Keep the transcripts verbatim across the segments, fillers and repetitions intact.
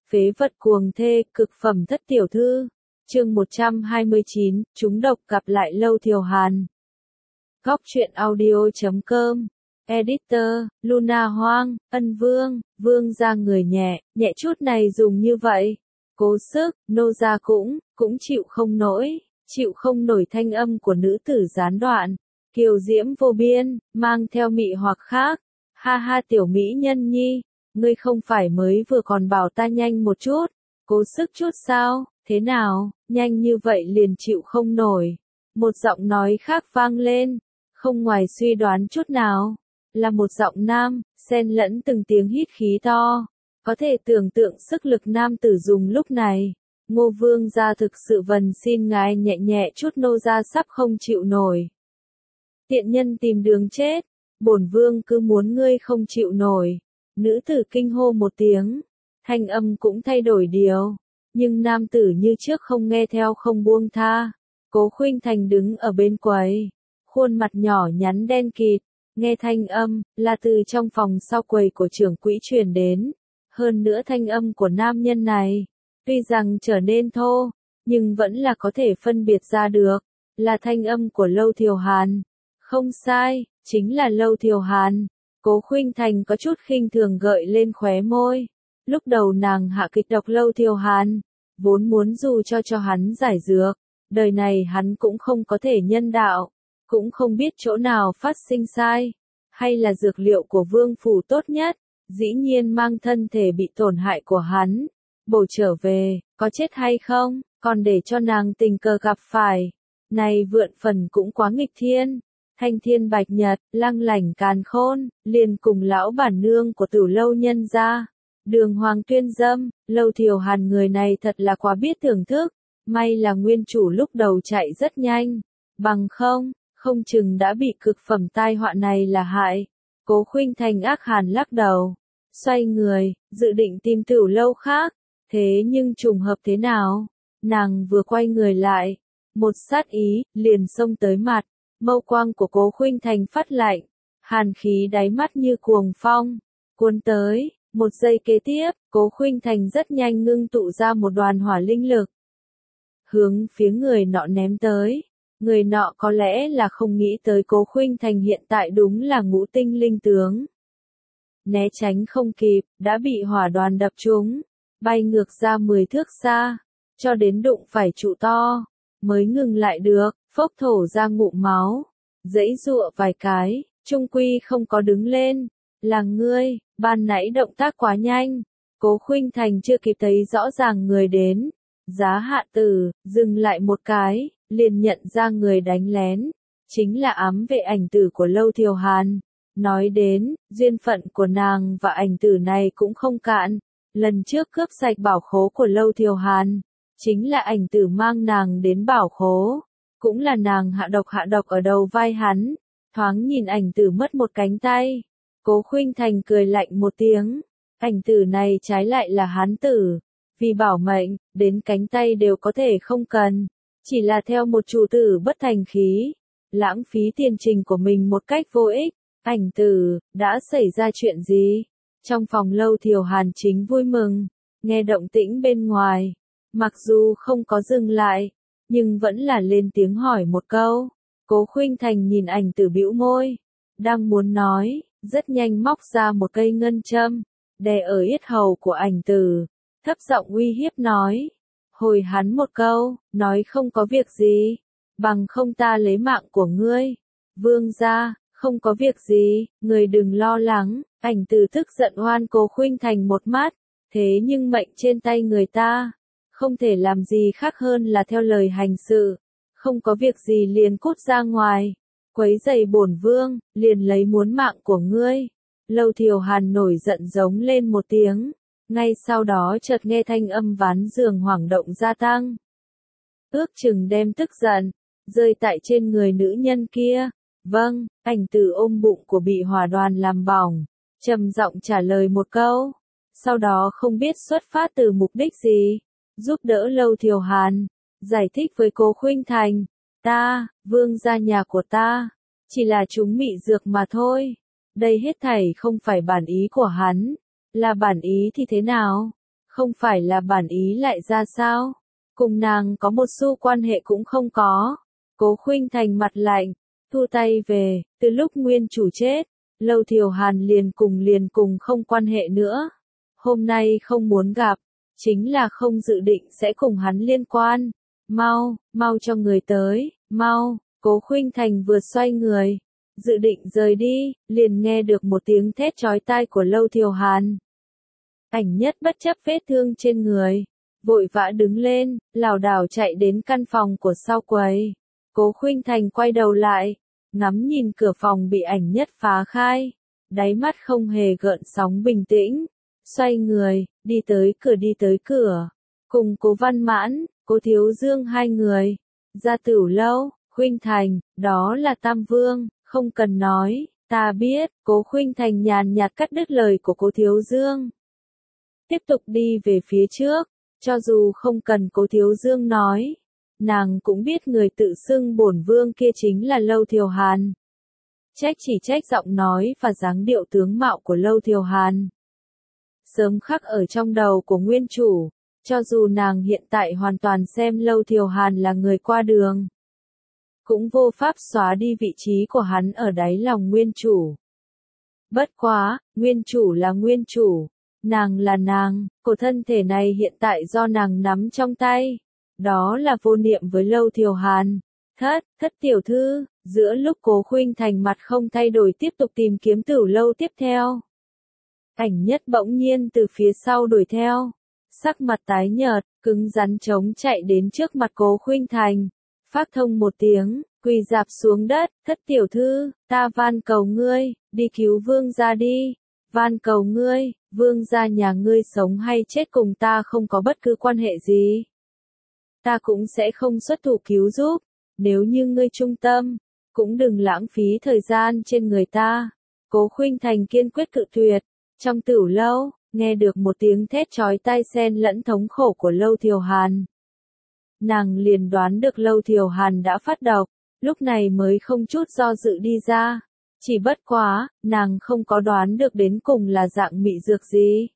Phế vật cuồng thê, cực phẩm thất tiểu thư. Chương một trăm hai mươi chín, chúng độc gặp lại Lâu Thiều Hàn. Góc truyện audio chấm com. Editor, Luna Hoang, Ân Vương, Vương gia người nhẹ, nhẹ chút này dùng như vậy. Cố sức, nô gia cũng, cũng chịu không nổi, chịu không nổi thanh âm của nữ tử gián đoạn. Kiều diễm vô biên, mang theo mị hoặc khác. Ha ha tiểu mỹ nhân nhi, ngươi không phải mới vừa còn bảo ta nhanh một chút, cố sức chút sao, thế nào, nhanh như vậy liền chịu không nổi. Một giọng nói khác vang lên, không ngoài suy đoán chút nào, là một giọng nam, xen lẫn từng tiếng hít khí to. Có thể tưởng tượng sức lực nam tử dùng lúc này. Ngô vương gia thực sự vần xin ngài nhẹ nhẹ chút, nô gia sắp không chịu nổi. Tiện nhân tìm đường chết, bổn vương cứ muốn ngươi không chịu nổi. Nữ tử kinh hô một tiếng, thanh âm cũng thay đổi điều, nhưng nam tử như trước không nghe theo, không buông tha. Cố Khuynh Thành đứng ở bên quầy, khuôn mặt nhỏ nhắn đen kịt, nghe thanh âm, là từ trong phòng sau quầy của trưởng quỹ truyền đến. Hơn nữa thanh âm của nam nhân này, tuy rằng trở nên thô, nhưng vẫn là có thể phân biệt ra được, là thanh âm của Lâu Thiều Hàn. Không sai, chính là Lâu Thiều Hàn. Cố Khuynh Thành có chút khinh thường gợi lên khóe môi. Lúc đầu nàng hạ kịch độc Lâu Thiều Hàn, vốn muốn dù cho cho hắn giải dược, đời này hắn cũng không có thể nhân đạo, cũng không biết chỗ nào phát sinh sai, hay là dược liệu của vương phủ tốt nhất, dĩ nhiên mang thân thể bị tổn hại của hắn, bổ trở về, có chết hay không, còn để cho nàng tình cờ gặp phải. Này vượn phần cũng quá nghịch thiên. Thanh thiên bạch nhật, lăng lảnh càn khôn, liền cùng lão bản nương của Tử Lâu nhân gia. Đường hoàng tuyên dâm, Lâu Thiều Hàn người này thật là quá biết thưởng thức. May là nguyên chủ lúc đầu chạy rất nhanh. Bằng không, không chừng đã bị cực phẩm tai họa này là hại. Cố Khuynh Thành ác hàn lắc đầu. Xoay người, dự định tìm Tử Lâu khác. Thế nhưng trùng hợp thế nào? Nàng vừa quay người lại. Một sát ý, liền xông tới mặt. Mâu quang của Cố Khuynh Thành phát lạnh, hàn khí đáy mắt như cuồng phong, cuốn tới. Một giây kế tiếp, Cố Khuynh Thành rất nhanh ngưng tụ ra một đoàn hỏa linh lực, hướng phía người nọ ném tới. Người nọ có lẽ là không nghĩ tới Cố Khuynh Thành hiện tại đúng là ngũ tinh linh tướng. Né tránh không kịp, đã bị hỏa đoàn đập trúng, bay ngược ra mười thước xa, cho đến đụng phải trụ to, mới ngừng lại được. Phốc thổ ra ngụm máu, giãy giụa vài cái, trung quy không có đứng lên. Là ngươi, ban nãy động tác quá nhanh. Cố Khuynh Thành chưa kịp thấy rõ ràng người đến. Giá hạ tử, dừng lại một cái, liền nhận ra người đánh lén. Chính là ám vệ ảnh tử của Lâu Thiều Hàn. Nói đến, duyên phận của nàng và ảnh tử này cũng không cạn. Lần trước cướp sạch bảo khố của Lâu Thiều Hàn, chính là ảnh tử mang nàng đến bảo khố. Cũng là nàng hạ độc hạ độc ở đầu vai hắn, thoáng nhìn ảnh tử mất một cánh tay. Cố Khuynh Thành cười lạnh một tiếng, ảnh tử này trái lại là hán tử, vì bảo mệnh, đến cánh tay đều có thể không cần, chỉ là theo một chủ tử bất thành khí, lãng phí tiền trình của mình một cách vô ích. Ảnh tử, đã xảy ra chuyện gì? Trong phòng Lâu Thiều Hàn chính vui mừng, nghe động tĩnh bên ngoài, mặc dù không có dừng lại, nhưng vẫn là lên tiếng hỏi một câu. Cố Khuynh Thành nhìn ảnh tử bĩu môi, đang muốn nói, rất nhanh móc ra một cây ngân châm, đè ở yết hầu của ảnh tử, thấp giọng uy hiếp nói. Hồi hắn một câu, nói không có việc gì, bằng không ta lấy mạng của ngươi. Vương gia, không có việc gì, người đừng lo lắng. Ảnh tử tức giận oan Cố Khuynh Thành một mắt, thế nhưng mệnh trên tay người ta, không thể làm gì khác hơn là theo lời hành sự, không có việc gì liền cút ra ngoài, quấy rầy bổn vương, liền lấy muốn mạng của ngươi. Lâu Thiều Hàn nổi giận giống lên một tiếng, ngay sau đó chợt nghe thanh âm ván giường hoảng động gia tăng. Ước chừng đem tức giận, rơi tại trên người nữ nhân kia. Vâng, ảnh tử ôm bụng của bị hỏa đoàn làm bỏng, trầm giọng trả lời một câu, sau đó không biết xuất phát từ mục đích gì. Giúp đỡ Lâu Thiều Hàn, giải thích với Cố Khuynh Thành, ta, vương gia nhà của ta, chỉ là chúng mị dược mà thôi. Đây hết thảy không phải bản ý của hắn, là bản ý thì thế nào? Không phải là bản ý lại ra sao? Cùng nàng có một xu quan hệ cũng không có. Cố Khuynh Thành mặt lạnh, thu tay về, từ lúc nguyên chủ chết, Lâu Thiều Hàn liền cùng liền cùng không quan hệ nữa. Hôm nay không muốn gặp, chính là không dự định sẽ cùng hắn liên quan. Mau, mau cho người tới, mau, Cố Khuynh Thành vừa xoay người, dự định rời đi, liền nghe được một tiếng thét chói tai của Lâu Thiều Hàn. Ảnh Nhất bất chấp vết thương trên người, vội vã đứng lên, lảo đảo chạy đến căn phòng của sau quầy. Cố Khuynh Thành quay đầu lại, ngắm nhìn cửa phòng bị Ảnh Nhất phá khai, đáy mắt không hề gợn sóng bình tĩnh, xoay người, đi tới cửa đi tới cửa, cùng Cố Văn Mãn, Cố Thiếu Dương hai người, ra Tửu lâu. Khuynh Thành, đó là Tam Vương, không cần nói, ta biết. Cố Khuynh Thành nhàn nhạt cắt đứt lời của Cố Thiếu Dương. Tiếp tục đi về phía trước, cho dù không cần Cố Thiếu Dương nói, nàng cũng biết người tự xưng bổn vương kia chính là Lâu Thiều Hàn. Trách chỉ trách giọng nói và dáng điệu tướng mạo của Lâu Thiều Hàn. Sớm khắc ở trong đầu của nguyên chủ, cho dù nàng hiện tại hoàn toàn xem Lâu Thiều Hàn là người qua đường, cũng vô pháp xóa đi vị trí của hắn ở đáy lòng nguyên chủ. Bất quá, nguyên chủ là nguyên chủ, nàng là nàng, cổ thân thể này hiện tại do nàng nắm trong tay. Đó là vô niệm với Lâu Thiều Hàn. Thất, thất tiểu thư, giữa lúc Cố Khuynh Thành mặt không thay đổi tiếp tục tìm kiếm Tửu lâu tiếp theo. Ảnh Nhất bỗng nhiên từ phía sau đuổi theo, sắc mặt tái nhợt, cứng rắn chống chạy đến trước mặt Cố Khuynh Thành, phát thông một tiếng, quỳ rạp xuống đất, thất tiểu thư, ta van cầu ngươi, đi cứu vương gia đi, van cầu ngươi, vương gia nhà ngươi sống hay chết cùng ta không có bất cứ quan hệ gì. Ta cũng sẽ không xuất thủ cứu giúp, nếu như ngươi trung tâm, cũng đừng lãng phí thời gian trên người ta. Cố Khuynh Thành kiên quyết cự tuyệt, trong Tửu lâu, nghe được một tiếng thét chói tai xen lẫn thống khổ của Lâu Thiều Hàn. Nàng liền đoán được Lâu Thiều Hàn đã phát độc, lúc này mới không chút do dự đi ra. Chỉ bất quá, nàng không có đoán được đến cùng là dạng mị dược gì.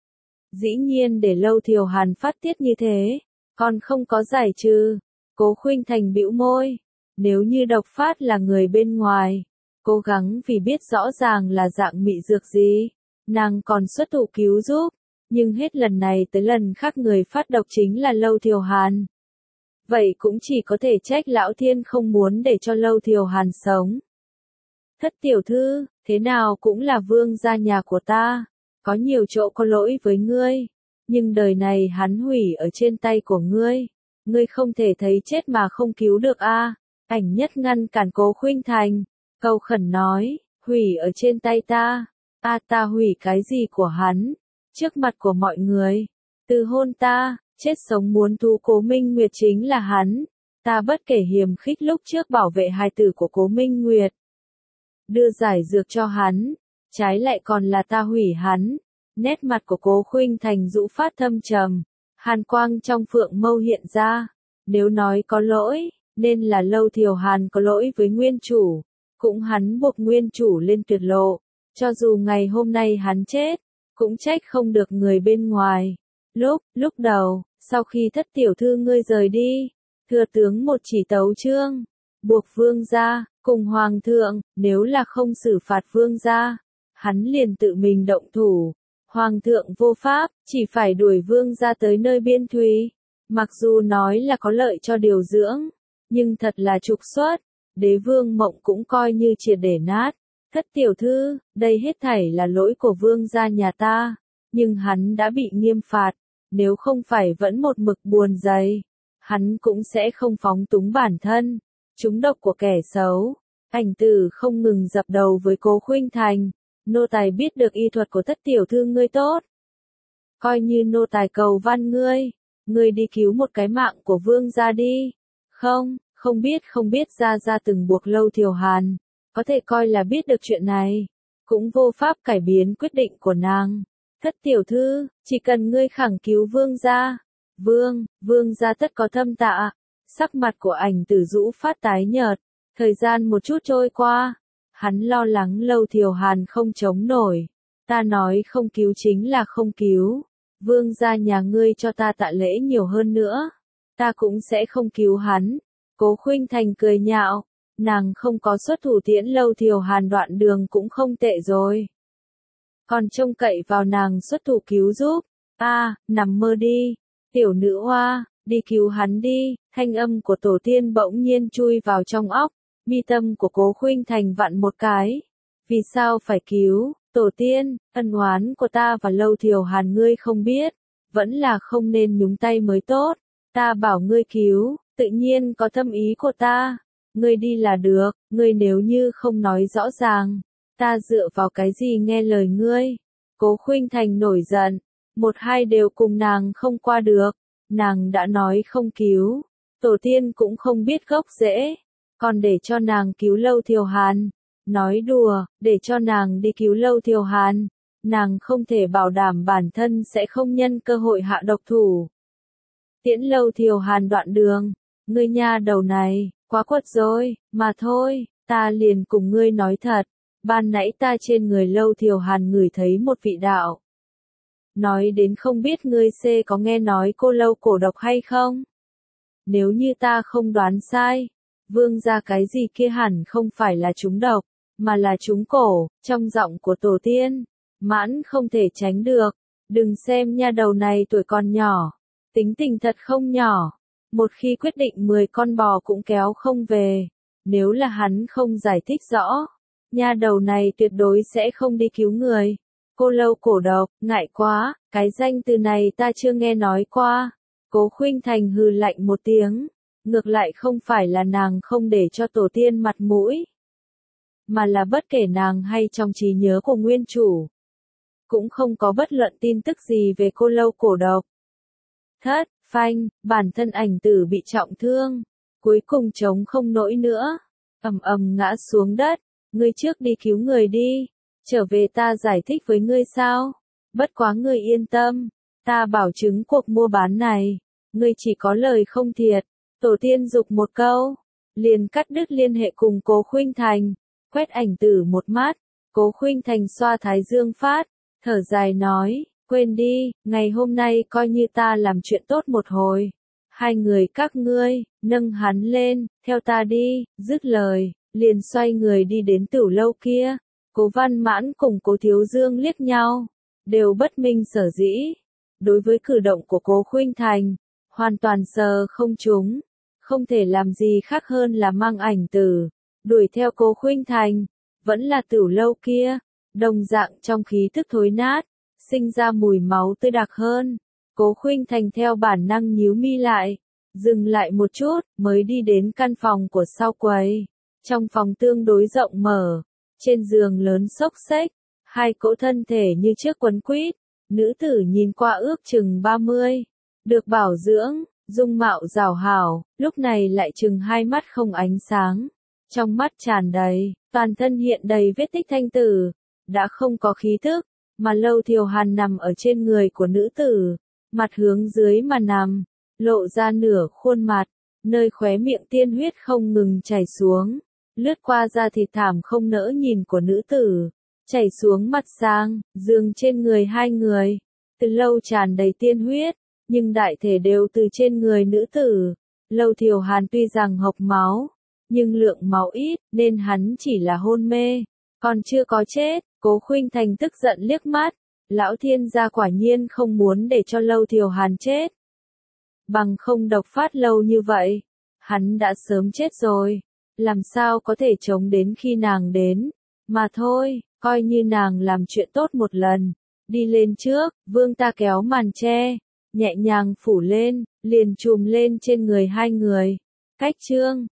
Dĩ nhiên để Lâu Thiều Hàn phát tiết như thế, còn không có giải trừ. Cố Khuynh Thành bĩu môi, nếu như độc phát là người bên ngoài, cố gắng vì biết rõ ràng là dạng mị dược gì, nàng còn xuất thủ cứu giúp, nhưng hết lần này tới lần khác người phát độc chính là Lâu Thiều Hàn. Vậy cũng chỉ có thể trách Lão Thiên không muốn để cho Lâu Thiều Hàn sống. Thất tiểu thư, thế nào cũng là vương gia nhà của ta, có nhiều chỗ có lỗi với ngươi, nhưng đời này hắn hủy ở trên tay của ngươi, ngươi không thể thấy chết mà không cứu được a. À. Ảnh Nhất ngăn cản Cố Khuynh Thành, cầu khẩn nói, hủy ở trên tay ta, a à, ta hủy cái gì của hắn, trước mặt của mọi người, từ hôn ta, chết sống muốn thu Cố Minh Nguyệt chính là hắn, ta bất kể hiềm khích lúc trước bảo vệ hài tử của Cố Minh Nguyệt, đưa giải dược cho hắn, trái lại còn là ta hủy hắn. Nét mặt của Cố Khuynh Thành rũ phát thâm trầm, hàn quang trong phượng mâu hiện ra, nếu nói có lỗi, nên là Lâu Thiều Hàn có lỗi với nguyên chủ, cũng hắn buộc nguyên chủ lên tuyệt lộ, cho dù ngày hôm nay hắn chết, cũng trách không được người bên ngoài. Lúc, lúc đầu, sau khi thất tiểu thư ngươi rời đi, thừa tướng một chỉ tấu chương, buộc vương gia, cùng hoàng thượng, nếu là không xử phạt vương gia, hắn liền tự mình động thủ. Hoàng thượng vô pháp, chỉ phải đuổi vương gia tới nơi biên thùy. Mặc dù nói là có lợi cho điều dưỡng, nhưng thật là trục xuất, đế vương mộng cũng coi như triệt để nát. Thất tiểu thư, đây hết thảy là lỗi của vương gia nhà ta, nhưng hắn đã bị nghiêm phạt, nếu không phải vẫn một mực buồn giày, hắn cũng sẽ không phóng túng bản thân. Trúng độc của kẻ xấu, Ảnh Tử không ngừng dập đầu với Cố Khuynh Thành. Nô tài biết được y thuật của thất tiểu thư ngươi tốt. Coi như nô tài cầu van ngươi, ngươi đi cứu một cái mạng của vương gia đi. Không, không biết không biết gia gia từng buộc Lâu Thiều Hàn, có thể coi là biết được chuyện này, cũng vô pháp cải biến quyết định của nàng. Thất tiểu thư, chỉ cần ngươi khẳng cứu vương gia, vương, vương gia tất có thâm tạ. Sắc mặt của Ảnh Tử rũ phát tái nhợt, thời gian một chút trôi qua. Hắn lo lắng Lâu Thiều Hàn không chống nổi. Ta nói không cứu chính là không cứu. vương gia nhà ngươi cho ta tạ lễ nhiều hơn nữa, ta cũng sẽ không cứu hắn. Cố Khuynh Thành cười nhạo, nàng không có xuất thủ tiễn Lâu Thiều Hàn đoạn đường cũng không tệ rồi. Còn trông cậy vào nàng xuất thủ cứu giúp, a à, nằm mơ đi, tiểu nữ hoa, đi cứu hắn đi, thanh âm của tổ tiên bỗng nhiên chui vào trong óc, mi tâm của Cố Khuynh Thành vặn một cái. Vì sao phải cứu, tổ tiên, ân oán của ta và Lâu Thiều Hàn ngươi không biết, vẫn là không nên nhúng tay mới tốt, ta bảo ngươi cứu, tự nhiên có tâm ý của ta, ngươi đi là được, ngươi nếu như không nói rõ ràng, ta dựa vào cái gì nghe lời ngươi. Cố Khuynh Thành nổi giận, một hai đều cùng nàng không qua được, nàng đã nói không cứu, tổ tiên cũng không biết gốc rễ, còn để cho nàng cứu Lâu Thiều Hàn. Nói đùa, để cho nàng đi cứu Lâu Thiều Hàn, nàng không thể bảo đảm bản thân sẽ không nhân cơ hội hạ độc thủ. Tiễn Lâu Thiều Hàn đoạn đường, ngươi nha đầu này, quá quật rồi, mà thôi, ta liền cùng ngươi nói thật, ban nãy ta trên người Lâu Thiều Hàn ngửi thấy một vị đạo. Nói đến không biết ngươi xê có nghe nói cô Lâu cổ độc hay không? Nếu như ta không đoán sai, vương gia cái gì kia hẳn không phải là trúng độc, mà là trúng cổ, trong giọng của tổ tiên, mãn không thể tránh được, đừng xem nha đầu này tuổi còn nhỏ, tính tình thật không nhỏ, một khi quyết định mười con bò cũng kéo không về, nếu là hắn không giải thích rõ, nha đầu này tuyệt đối sẽ không đi cứu người. Cô Lâu cổ độc, ngại quá, cái danh từ này ta chưa nghe nói qua. Cố Khuynh Thành hừ lạnh một tiếng, ngược lại không phải là nàng không để cho tổ tiên mặt mũi, mà là bất kể nàng hay trong trí nhớ của nguyên chủ, cũng không có bất luận tin tức gì về cô Lâu cổ độc. Thất, phanh, bản thân ảnh tử bị trọng thương, cuối cùng chống không nổi nữa, ầm ầm ngã xuống đất, ngươi trước đi cứu người đi, trở về ta giải thích với ngươi sao, bất quá ngươi yên tâm, ta bảo chứng cuộc mua bán này, ngươi chỉ có lời không thiệt. Tổ tiên dục một câu, liền cắt đứt liên hệ cùng Cố Khuynh Thành, quét ảnh tử một mắt, Cố Khuynh Thành xoa thái dương phát, thở dài nói, quên đi, ngày hôm nay coi như ta làm chuyện tốt một hồi. Hai người các ngươi, nâng hắn lên, theo ta đi, dứt lời, liền xoay người đi đến Tửu Lâu kia. Cố Văn Mãn cùng Cố Thiếu Dương liếc nhau, đều bất minh sở dĩ. Đối với cử động của Cố Khuynh Thành, hoàn toàn sờ không trúng, không thể làm gì khác hơn là mang ảnh tử, đuổi theo Cố Khuynh Thành, vẫn là Tửu Lâu kia, đồng dạng trong khí thức thối nát, sinh ra mùi máu tươi đặc hơn. Cố Khuynh Thành theo bản năng nhíu mi lại, dừng lại một chút, mới đi đến căn phòng của sau quầy. Trong phòng tương đối rộng mở, trên giường lớn xốc xếch, hai cỗ thân thể như chiếc quấn quýt, nữ tử nhìn qua ước chừng ba mươi, được bảo dưỡng, dung mạo rào hảo, lúc này lại chừng hai mắt không ánh sáng, trong mắt tràn đầy, toàn thân hiện đầy vết tích thanh tử, đã không có khí thức, mà Lâu Thiều Hàn nằm ở trên người của nữ tử, mặt hướng dưới mà nằm, lộ ra nửa khuôn mặt, nơi khóe miệng tiên huyết không ngừng chảy xuống, lướt qua da thịt thảm không nỡ nhìn của nữ tử, chảy xuống mặt sang, giường trên người hai người, từ lâu tràn đầy tiên huyết, nhưng đại thể đều từ trên người nữ tử. Lâu Thiều Hàn tuy rằng hộc máu, nhưng lượng máu ít, nên hắn chỉ là hôn mê, còn chưa có chết. Cố Khuynh Thành tức giận liếc mắt, lão thiên gia quả nhiên không muốn để cho Lâu Thiều Hàn chết. Bằng không độc phát lâu như vậy, hắn đã sớm chết rồi, làm sao có thể chống đến khi nàng đến, mà thôi, coi như nàng làm chuyện tốt một lần, đi lên trước, vương ta kéo màn che, nhẹ nhàng phủ lên, liền chùm lên trên người hai người. Cách chương